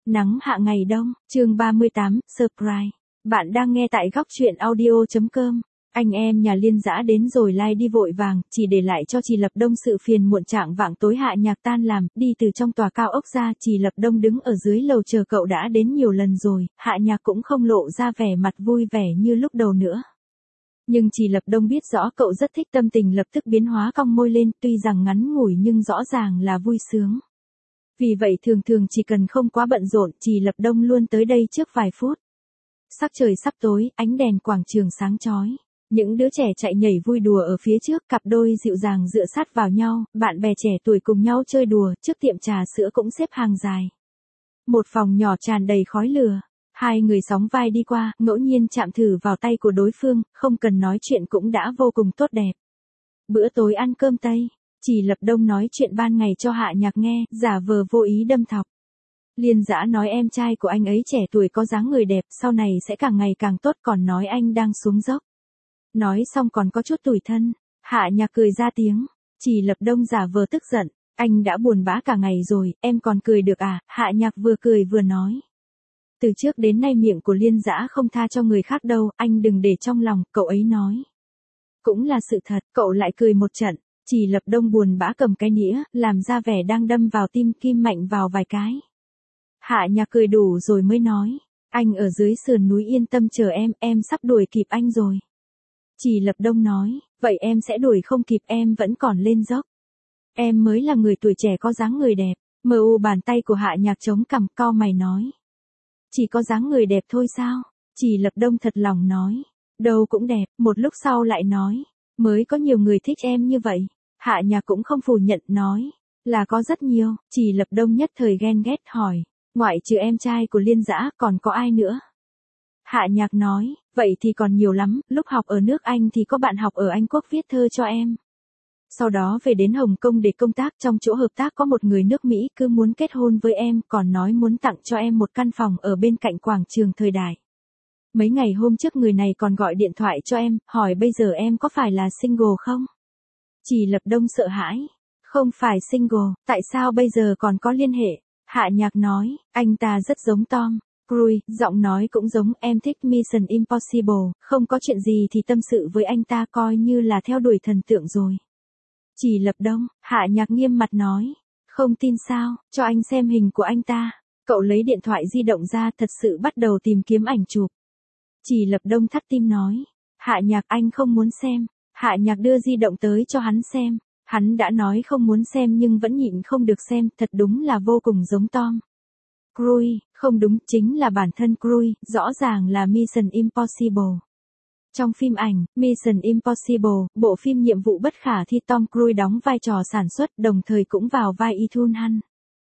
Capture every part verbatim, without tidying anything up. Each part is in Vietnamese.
Nắng hạ ngày đông, chương ba mươi tám, Surprise. Bạn đang nghe tại góc truyện audio chấm com. Anh em nhà Liên Dã đến rồi lai đi vội vàng, chỉ để lại cho Trì Lập Đông sự phiền muộn. Trạng vạng tối Hạ Nhạc tan làm, đi từ trong tòa cao ốc ra. Trì Lập Đông đứng ở dưới lầu chờ cậu đã đến nhiều lần rồi, Hạ Nhạc cũng không lộ ra vẻ mặt vui vẻ như lúc đầu nữa. Nhưng Trì Lập Đông biết rõ cậu rất thích, tâm tình lập tức biến hóa, cong môi lên, tuy rằng ngắn ngủi nhưng rõ ràng là vui sướng. Vì vậy thường thường chỉ cần không quá bận rộn, Trì Lập Đông luôn tới đây trước vài phút. Sắc trời sắp tối, ánh đèn quảng trường sáng chói. Những đứa trẻ chạy nhảy vui đùa ở phía trước, cặp đôi dịu dàng dựa sát vào nhau, bạn bè trẻ tuổi cùng nhau chơi đùa, trước tiệm trà sữa cũng xếp hàng dài. Một phòng nhỏ tràn đầy khói lửa. Hai người sóng vai đi qua, ngẫu nhiên chạm thử vào tay của đối phương, không cần nói chuyện cũng đã vô cùng tốt đẹp. Bữa tối ăn cơm Tây. Trì Lập Đông nói chuyện ban ngày cho Hạ Nhạc nghe, giả vờ vô ý đâm thọc. Liên Dã nói em trai của anh ấy trẻ tuổi có dáng người đẹp, sau này sẽ càng ngày càng tốt, còn nói anh đang xuống dốc. Nói xong còn có chút tủi thân. Hạ Nhạc cười ra tiếng. Trì Lập Đông giả vờ tức giận. Anh đã buồn bã cả ngày rồi, em còn cười được à? Hạ Nhạc vừa cười vừa nói. Từ trước đến nay miệng của Liên Dã không tha cho người khác đâu, anh đừng để trong lòng, cậu ấy nói. Cũng là sự thật, cậu lại cười một trận. Trì Lập Đông buồn bã cầm cái nĩa, làm ra vẻ đang đâm vào tim, kim mạnh vào vài cái. Hạ Nhạc cười đủ rồi mới nói. Anh ở dưới sườn núi yên tâm chờ em, em sắp đuổi kịp anh rồi. Trì Lập Đông nói, vậy em sẽ đuổi không kịp, em vẫn còn lên dốc. Em mới là người tuổi trẻ có dáng người đẹp. Mờ u bàn tay của Hạ Nhạc chống cằm, cau mày nói. Chỉ có dáng người đẹp thôi sao? Trì Lập Đông thật lòng nói. Đâu cũng đẹp, một lúc sau lại nói. Mới có nhiều người thích em như vậy. Hạ Nhạc cũng không phủ nhận, nói. Là có rất nhiều. Trì Lập Đông nhất thời ghen ghét hỏi. Ngoại trừ em trai của Liên Dã còn có ai nữa? Hạ Nhạc nói. Vậy thì còn nhiều lắm, lúc học ở nước Anh thì có bạn học ở Anh Quốc viết thơ cho em. Sau đó về đến Hồng Kông để công tác, trong chỗ hợp tác có một người nước Mỹ cứ muốn kết hôn với em, còn nói muốn tặng cho em một căn phòng ở bên cạnh quảng trường Thời Đại. Mấy ngày hôm trước người này còn gọi điện thoại cho em, hỏi bây giờ em có phải là single không? Trì Lập Đông sợ hãi. Không phải single, tại sao bây giờ còn có liên hệ? Hạ Nhạc nói, anh ta rất giống Tom Cruise, giọng nói cũng giống, em thích Mission Impossible, không có chuyện gì thì tâm sự với anh ta, coi như là theo đuổi thần tượng rồi. Trì Lập Đông, Hạ Nhạc nghiêm mặt nói, không tin sao, cho anh xem hình của anh ta. Cậu lấy điện thoại di động ra, thật sự bắt đầu tìm kiếm ảnh chụp. Trì Lập Đông thắt tim nói, Hạ Nhạc anh không muốn xem. Hạ Nhạc đưa di động tới cho hắn xem. Hắn đã nói không muốn xem nhưng vẫn nhịn không được xem, thật đúng là vô cùng giống Tom Cruise, không đúng, chính là bản thân Cruise, rõ ràng là Mission Impossible. Trong phim ảnh, Mission Impossible, bộ phim nhiệm vụ bất khả thi, Tom Cruise đóng vai trò sản xuất, đồng thời cũng vào vai Ethan Hunt.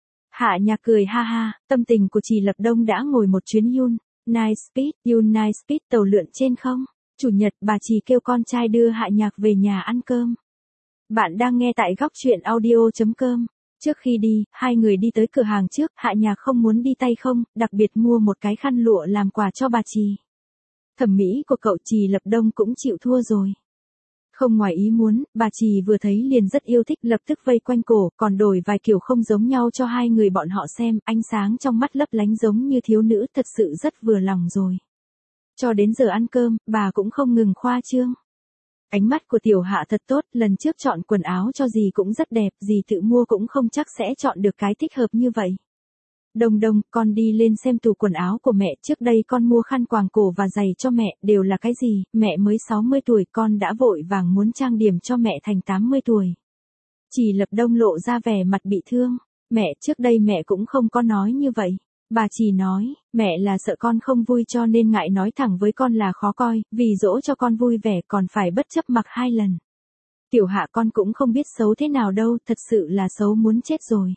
Hạ Nhạc cười ha ha, tâm tình của Trì Lập Đông đã ngồi một chuyến Yun Night Speed, Yun Night Speed tàu lượn trên không. Chủ nhật, bà Trì kêu con trai đưa Hạ Nhạc về nhà ăn cơm. Bạn đang nghe tại góc truyện audio chấm com. Trước khi đi, hai người đi tới cửa hàng trước, Hạ Nhạc không muốn đi tay không, đặc biệt mua một cái khăn lụa làm quà cho bà Trì. Thẩm mỹ của cậu Trì Lập Đông cũng chịu thua rồi. Không ngoài ý muốn, bà Trì vừa thấy liền rất yêu thích, lập tức vây quanh cổ, còn đổi vài kiểu không giống nhau cho hai người bọn họ xem, ánh sáng trong mắt lấp lánh giống như thiếu nữ, thật sự rất vừa lòng rồi. Cho đến giờ ăn cơm, bà cũng không ngừng khoa trương. Ánh mắt của Tiểu Hạ thật tốt, lần trước chọn quần áo cho dì cũng rất đẹp, dì tự mua cũng không chắc sẽ chọn được cái thích hợp như vậy. Đông Đông, con đi lên xem tủ quần áo của mẹ, trước đây con mua khăn quàng cổ và giày cho mẹ, đều là cái gì, mẹ mới sáu mươi tuổi, con đã vội vàng muốn trang điểm cho mẹ thành tám mươi tuổi. Trì Lập Đông lộ ra vẻ mặt bị thương, mẹ, trước đây mẹ cũng không có nói như vậy. Bà Trì nói, mẹ là sợ con không vui cho nên ngại nói thẳng với con là khó coi, vì dỗ cho con vui vẻ còn phải bất chấp mặc hai lần. Tiểu Hạ con cũng không biết xấu thế nào đâu, thật sự là xấu muốn chết rồi.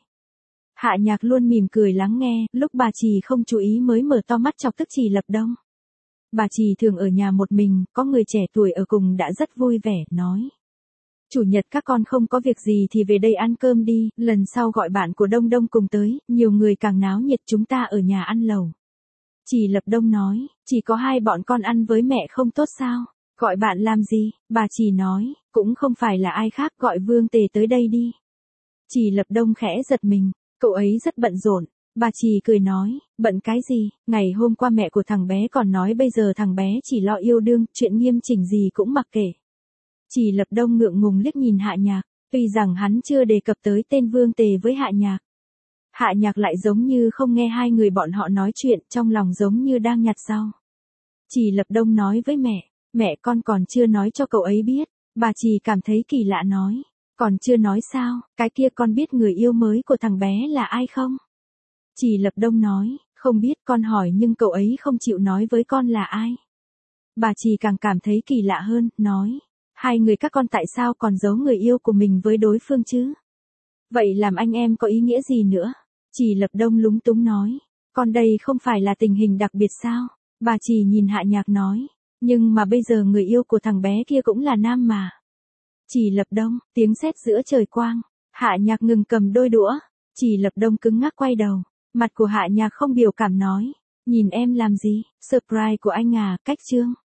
Hạ Nhạc luôn mỉm cười lắng nghe, lúc bà Trì không chú ý mới mở to mắt chọc tức Trì Lập Đông. Bà Trì thường ở nhà một mình, có người trẻ tuổi ở cùng đã rất vui vẻ, nói. Chủ nhật các con không có việc gì thì về đây ăn cơm đi, lần sau gọi bạn của Đông Đông cùng tới, nhiều người càng náo nhiệt, chúng ta ở nhà ăn lẩu. Trì Lập Đông nói, chỉ có hai bọn con ăn với mẹ không tốt sao? Gọi bạn làm gì? Bà Trì nói, cũng không phải là ai khác, gọi Vương Tề tới đây đi. Trì Lập Đông khẽ giật mình, cậu ấy rất bận rộn. Bà Trì cười nói, bận cái gì, ngày hôm qua mẹ của thằng bé còn nói bây giờ thằng bé chỉ lo yêu đương, chuyện nghiêm chỉnh gì cũng mặc kệ. Trì Lập Đông ngượng ngùng liếc nhìn Hạ Nhạc, tuy rằng hắn chưa đề cập tới tên Vương Tề với Hạ Nhạc. Hạ Nhạc lại giống như không nghe hai người bọn họ nói chuyện, trong lòng giống như đang nhặt rau. Trì Lập Đông nói với mẹ, mẹ con còn chưa nói cho cậu ấy biết. Bà Trì cảm thấy kỳ lạ nói, còn chưa nói sao, cái kia con biết người yêu mới của thằng bé là ai không? Trì Lập Đông nói, không biết, con hỏi nhưng cậu ấy không chịu nói với con là ai. Bà Trì càng cảm thấy kỳ lạ hơn, nói, hai người các con tại sao còn giấu người yêu của mình với đối phương chứ? Vậy làm anh em có ý nghĩa gì nữa? Trì Lập Đông lúng túng nói, con đây không phải là tình hình đặc biệt sao? Bà Trì nhìn Hạ Nhạc nói, nhưng mà bây giờ người yêu của thằng bé kia cũng là nam mà. Trì Lập Đông, tiếng sét giữa trời quang. Hạ Nhạc ngừng cầm đôi đũa. Trì Lập Đông cứng ngắc quay đầu. Mặt của Hạ Nhạc không biểu cảm nói, nhìn em làm gì, surprise của anh à, cách chương.